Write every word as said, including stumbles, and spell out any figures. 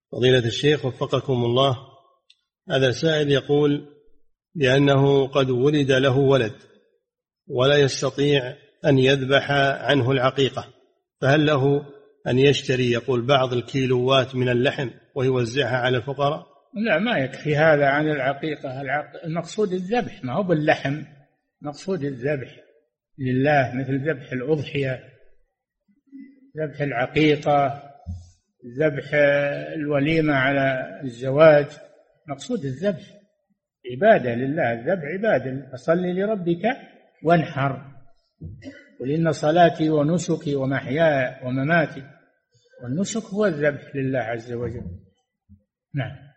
فضيلة الشيخ وفقكم الله، هذا سائل يقول بأنه قد ولد له ولد ولا يستطيع أن يذبح عنه العقيقة، فهل له أن يشتري يقول بعض الكيلوات من اللحم ويوزعها على الفقراء؟ لا، ما يكفي هذا عن العقيقة. المقصود الذبح، ما هو باللحم، مقصود الذبح لله، مثل ذبح الأضحية، ذبح العقيقة، ذبح الوليمة على الزواج. مقصود الذبح عبادة لله، الذبح عبادة. فصل لربك وانحر، قل إن صلاتي ونسكي ومحياي ومماتي، والنسك هو الذبح لله عز وجل. نعم.